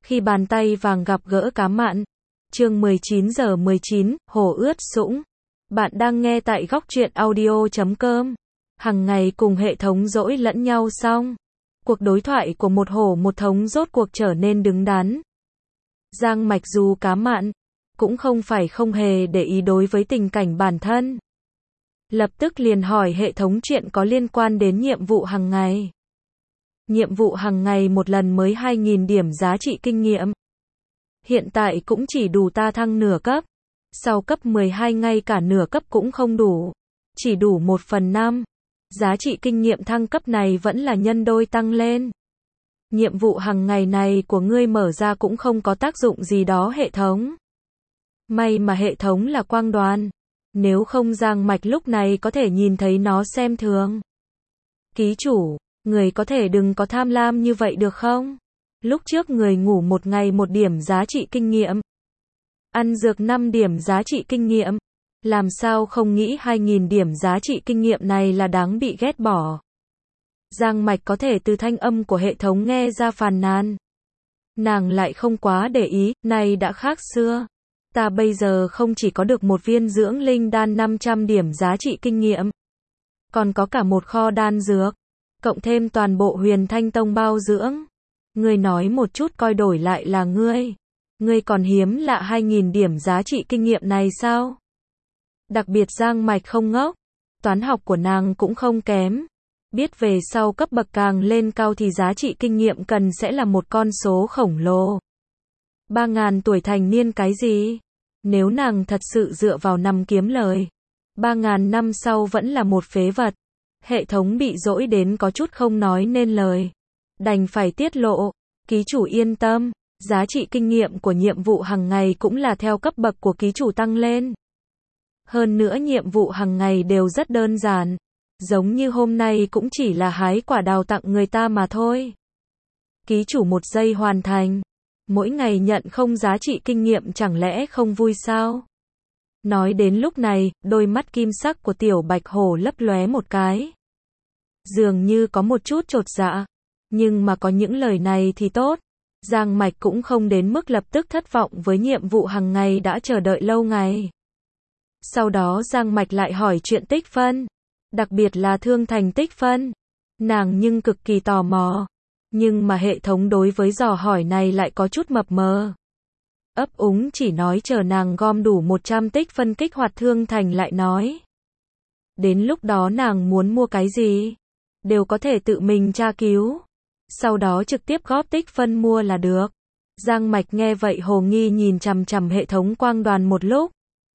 Khi bàn tay vàng gặp gỡ cá mặn. Chương 19:19, hồ ướt sũng. Bạn đang nghe tại góc truyện audio.com. Hằng ngày cùng hệ thống dỗi lẫn nhau xong. Cuộc đối thoại của một hổ một thống rốt cuộc trở nên đứng đắn. Giang Mạch dù cá mặn, cũng không phải không hề để ý đối với tình cảnh bản thân. Lập tức liền hỏi hệ thống chuyện có liên quan đến nhiệm vụ hàng ngày. Nhiệm vụ hàng ngày một lần mới 2.000 điểm giá trị kinh nghiệm. Hiện tại cũng chỉ đủ ta thăng nửa cấp. Sau cấp 12 ngay cả nửa cấp cũng không đủ. Chỉ đủ 1/5. Giá trị kinh nghiệm thăng cấp này vẫn là nhân đôi tăng lên. Nhiệm vụ hàng ngày này của ngươi mở ra cũng không có tác dụng gì đó hệ thống. May mà hệ thống là quang đoàn. Nếu không Giang Mạch lúc này có thể nhìn thấy nó xem thường. Ký chủ, người có thể đừng có tham lam như vậy được không? Lúc trước người ngủ một ngày 1 điểm giá trị kinh nghiệm. Ăn dược 5 điểm giá trị kinh nghiệm. Làm sao không nghĩ 2.000 điểm giá trị kinh nghiệm này là đáng bị ghét bỏ. Giang Mạch có thể từ thanh âm của hệ thống nghe ra phàn nàn. Nàng lại không quá để ý, này đã khác xưa. Ta bây giờ không chỉ có được một viên dưỡng linh đan 500 điểm giá trị kinh nghiệm. Còn có cả một kho đan dược. Cộng thêm toàn bộ Huyền Thanh Tông bao dưỡng. Ngươi nói một chút coi đổi lại là ngươi. Ngươi còn hiếm lạ 2.000 điểm giá trị kinh nghiệm này sao? Đặc biệt Giang Mạch không ngốc. Toán học của nàng cũng không kém. Biết về sau cấp bậc càng lên cao thì giá trị kinh nghiệm cần sẽ là một con số khổng lồ. 3.000 tuổi thành niên cái gì? Nếu nàng thật sự dựa vào năm kiếm lời. 3.000 năm sau vẫn là một phế vật. Hệ thống bị dỗi đến có chút không nói nên lời. Đành phải tiết lộ. Ký chủ yên tâm. Giá trị kinh nghiệm của nhiệm vụ hàng ngày cũng là theo cấp bậc của ký chủ tăng lên. Hơn nữa nhiệm vụ hàng ngày đều rất đơn giản. Giống như hôm nay cũng chỉ là hái quả đào tặng người ta mà thôi. Ký chủ 1 giây hoàn thành. Mỗi ngày nhận không giá trị kinh nghiệm chẳng lẽ không vui sao? Nói đến lúc này, đôi mắt kim sắc của tiểu bạch hổ lấp lóe một cái. Dường như có một chút chột dạ. Nhưng mà có những lời này thì tốt. Giang Mạch cũng không đến mức lập tức thất vọng với nhiệm vụ hàng ngày đã chờ đợi lâu ngày. Sau đó Giang Mạch lại hỏi chuyện tích phân. Đặc biệt là thương thành tích phân. Nàng nhưng cực kỳ tò mò. Nhưng mà hệ thống đối với dò hỏi này lại có chút mập mờ. Ấp úng chỉ nói chờ nàng gom đủ 100 tích phân kích hoạt thương thành lại nói. Đến lúc đó nàng muốn mua cái gì? Đều có thể tự mình tra cứu. Sau đó trực tiếp góp tích phân mua là được. Giang Mạch nghe vậy hồ nghi nhìn chằm chằm hệ thống quang đoàn một lúc.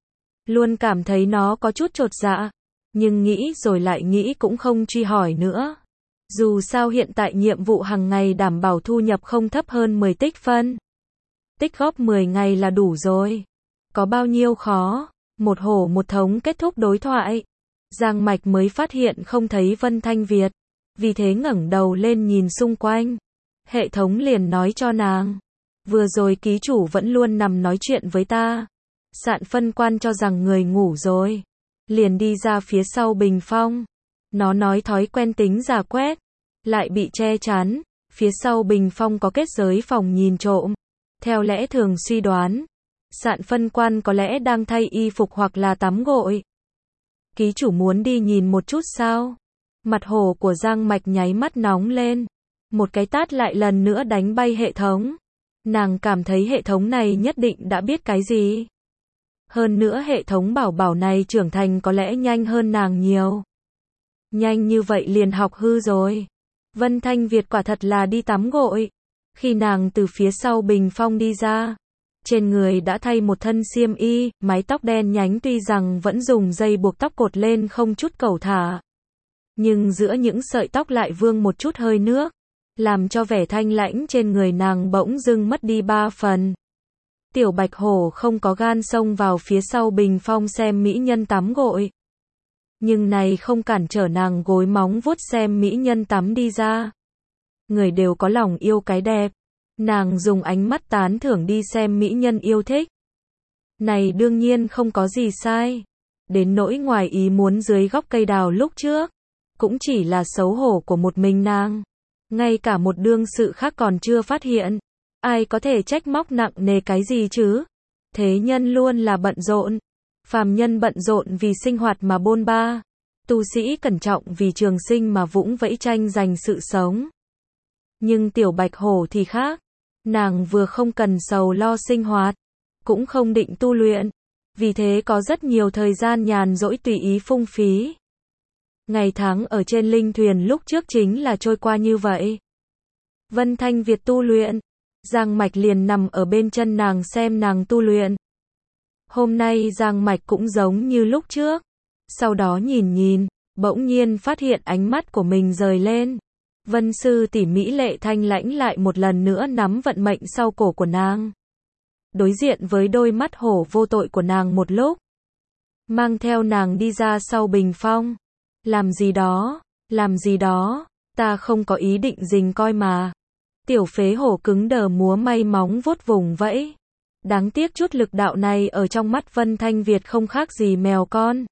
Luôn cảm thấy nó có chút chột dạ. Nhưng nghĩ rồi lại nghĩ cũng không truy hỏi nữa. Dù sao hiện tại nhiệm vụ hàng ngày đảm bảo thu nhập không thấp hơn 10 tích phân. Tích góp 10 ngày là đủ rồi. Có bao nhiêu khó. Một hổ một thống kết thúc đối thoại. Giang Mạch mới phát hiện không thấy Vân Thanh Việt. Vì thế ngẩng đầu lên nhìn xung quanh. Hệ thống liền nói cho nàng. Vừa rồi ký chủ vẫn luôn nằm nói chuyện với ta. Sạn phân quan cho rằng người ngủ rồi. Liền đi ra phía sau bình phong. Nó nói thói quen tính giả quét. Lại bị che chắn. Phía sau bình phong có kết giới phòng nhìn trộm. Theo lẽ thường suy đoán. Sạn phân quan có lẽ đang thay y phục hoặc là tắm gội. Ký chủ muốn đi nhìn một chút sao? Mặt hổ của Giang Mạch nháy mắt nóng lên. Một cái tát lại lần nữa đánh bay hệ thống. Nàng cảm thấy hệ thống này nhất định đã biết cái gì. Hơn nữa hệ thống bảo bảo này trưởng thành có lẽ nhanh hơn nàng nhiều. Nhanh như vậy liền học hư rồi. Vân Thanh Việt quả thật là đi tắm gội. Khi nàng từ phía sau bình phong đi ra. Trên người đã thay một thân xiêm y, mái tóc đen nhánh tuy rằng vẫn dùng dây buộc tóc cột lên không chút cẩu thả. Nhưng giữa những sợi tóc lại vương một chút hơi nước. Làm cho vẻ thanh lãnh trên người nàng bỗng dưng mất đi 3 phần. Tiểu bạch hổ không có gan xông vào phía sau bình phong xem mỹ nhân tắm gội. Nhưng này không cản trở nàng gối móng vuốt xem mỹ nhân tắm đi ra. Người đều có lòng yêu cái đẹp. Nàng dùng ánh mắt tán thưởng đi xem mỹ nhân yêu thích. Này đương nhiên không có gì sai. Đến nỗi ngoài ý muốn dưới gốc cây đào lúc trước. Cũng chỉ là xấu hổ của một mình nàng. Ngay cả một đương sự khác còn chưa phát hiện. Ai có thể trách móc nặng nề cái gì chứ? Thế nhân luôn là bận rộn. Phàm nhân bận rộn vì sinh hoạt mà bôn ba. Tu sĩ cẩn trọng vì trường sinh mà vũng vẫy tranh giành sự sống. Nhưng tiểu bạch hổ thì khác. Nàng vừa không cần sầu lo sinh hoạt, cũng không định tu luyện. Vì thế có rất nhiều thời gian nhàn rỗi tùy ý phung phí. Ngày tháng ở trên linh thuyền lúc trước chính là trôi qua như vậy. Vân Thanh Việt tu luyện. Giang Mạch liền nằm ở bên chân nàng xem nàng tu luyện. Hôm nay Giang Mạch cũng giống như lúc trước. Sau đó nhìn, bỗng nhiên phát hiện ánh mắt của mình rời lên. Vân sư tỷ mỹ lệ thanh lãnh lại một lần nữa nắm vận mệnh sau cổ của nàng. Đối diện với đôi mắt hổ vô tội của nàng một lúc. Mang theo nàng đi ra sau bình phong. Làm gì đó, ta không có ý định rình coi mà. Tiểu phế hổ cứng đờ múa may móng vuốt vùng vẫy. Đáng tiếc chút lực đạo này ở trong mắt Vân Thanh Việt không khác gì mèo con.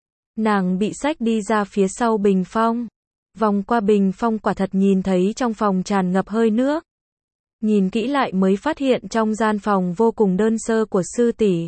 Nàng bị xách đi ra phía sau bình phong. Vòng qua bình phong quả thật nhìn thấy trong phòng tràn ngập hơi nước. Nhìn kỹ lại mới phát hiện trong gian phòng vô cùng đơn sơ của sư tỷ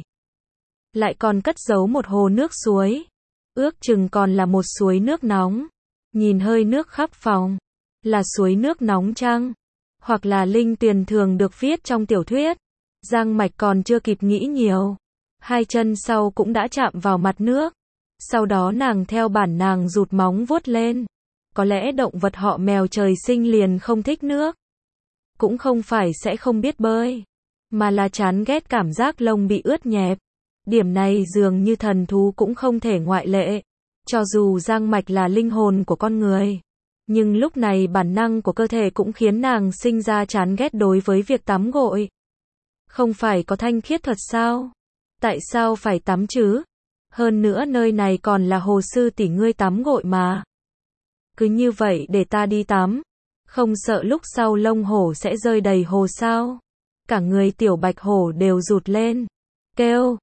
lại còn cất giấu một hồ nước suối. Ước chừng còn là một suối nước nóng. Nhìn hơi nước khắp phòng. Là suối nước nóng chăng? Hoặc là linh tuyền thường được viết trong tiểu thuyết. Giang Mạch còn chưa kịp nghĩ nhiều. Hai chân sau cũng đã chạm vào mặt nước. Sau đó nàng theo bản nàng rụt móng vuốt lên. Có lẽ động vật họ mèo trời sinh liền không thích nước. Cũng không phải sẽ không biết bơi. Mà là chán ghét cảm giác lông bị ướt nhẹp. Điểm này dường như thần thú cũng không thể ngoại lệ. Cho dù Giang Mạch là linh hồn của con người. Nhưng lúc này bản năng của cơ thể cũng khiến nàng sinh ra chán ghét đối với việc tắm gội. Không phải có thanh khiết thuật sao? Tại sao phải tắm chứ? Hơn nữa nơi này còn là hồ sư tỷ ngươi tắm gội mà. Cứ như vậy để ta đi tắm. Không sợ lúc sau lông hổ sẽ rơi đầy hồ sao? Cả người tiểu bạch hổ đều rụt lên. Kêu,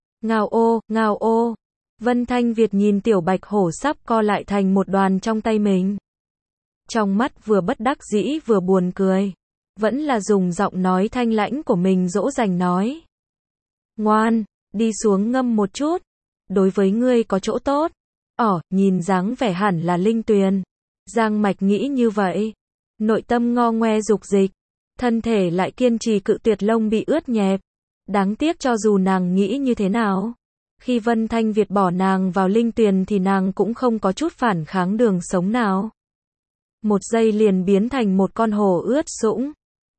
ngao ô. Vân Thanh Việt nhìn tiểu bạch hổ sắp co lại thành một đoàn trong tay mình. Trong mắt vừa bất đắc dĩ vừa buồn cười. Vẫn là dùng giọng nói thanh lãnh của mình dỗ dành nói. Ngoan, đi xuống ngâm một chút. Đối với ngươi có chỗ tốt. Nhìn dáng vẻ hẳn là linh tuyền. Giang Mạch nghĩ như vậy. Nội tâm ngo ngoe dục dịch. Thân thể lại kiên trì cự tuyệt lông bị ướt nhẹp. Đáng tiếc cho dù nàng nghĩ như thế nào. Khi Vân Thanh Việt bỏ nàng vào linh tuyền thì nàng cũng không có chút phản kháng đường sống nào. Một giây liền biến thành một con hổ ướt sũng.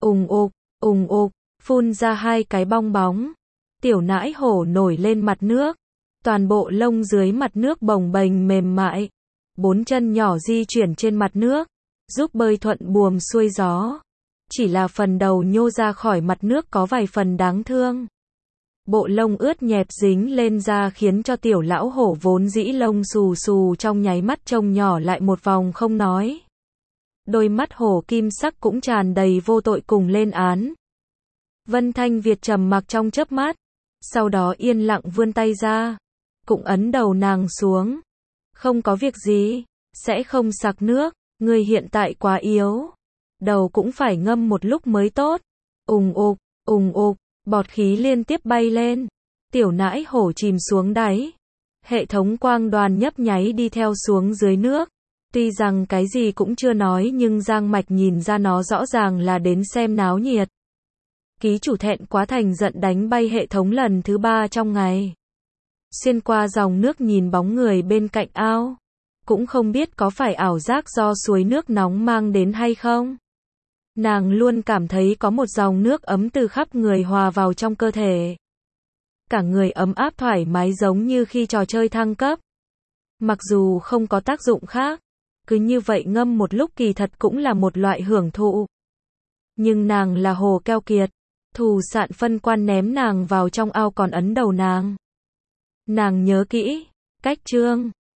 Ùng ục, phun ra hai cái bong bóng. Tiểu nãi hổ nổi lên mặt nước. Toàn bộ lông dưới mặt nước bồng bềnh mềm mại. Bốn chân nhỏ di chuyển trên mặt nước. Giúp bơi thuận buồm xuôi gió. Chỉ là phần đầu nhô ra khỏi mặt nước có vài phần đáng thương. Bộ lông ướt nhẹp dính lên da khiến cho tiểu lão hổ vốn dĩ lông xù xù trong nháy mắt trông nhỏ lại một vòng không nói. Đôi mắt hổ kim sắc cũng tràn đầy vô tội cùng lên án. Vân Thanh Việt trầm mặc trong chớp mắt. Sau đó yên lặng vươn tay ra. Cũng ấn đầu nàng xuống. Không có việc gì. Sẽ không sặc nước. Ngươi hiện tại quá yếu. Đầu cũng phải ngâm một lúc mới tốt. Ùng ục. Bọt khí liên tiếp bay lên. Tiểu nãi hổ chìm xuống đáy. Hệ thống quang đoàn nhấp nháy đi theo xuống dưới nước. Tuy rằng cái gì cũng chưa nói nhưng Giang Mạch nhìn ra nó rõ ràng là đến xem náo nhiệt. Ký chủ thẹn quá thành giận đánh bay hệ thống lần thứ 3 trong ngày. Xuyên qua dòng nước nhìn bóng người bên cạnh ao. Cũng không biết có phải ảo giác do suối nước nóng mang đến hay không. Nàng luôn cảm thấy có một dòng nước ấm từ khắp người hòa vào trong cơ thể. Cả người ấm áp thoải mái giống như khi trò chơi thăng cấp. Mặc dù không có tác dụng khác. Cứ như vậy ngâm một lúc kỳ thật cũng là một loại hưởng thụ. Nhưng nàng là hồ keo kiệt. Thù sạn phân quan ném nàng vào trong ao còn ấn đầu nàng. Nàng nhớ kỹ. Cách chương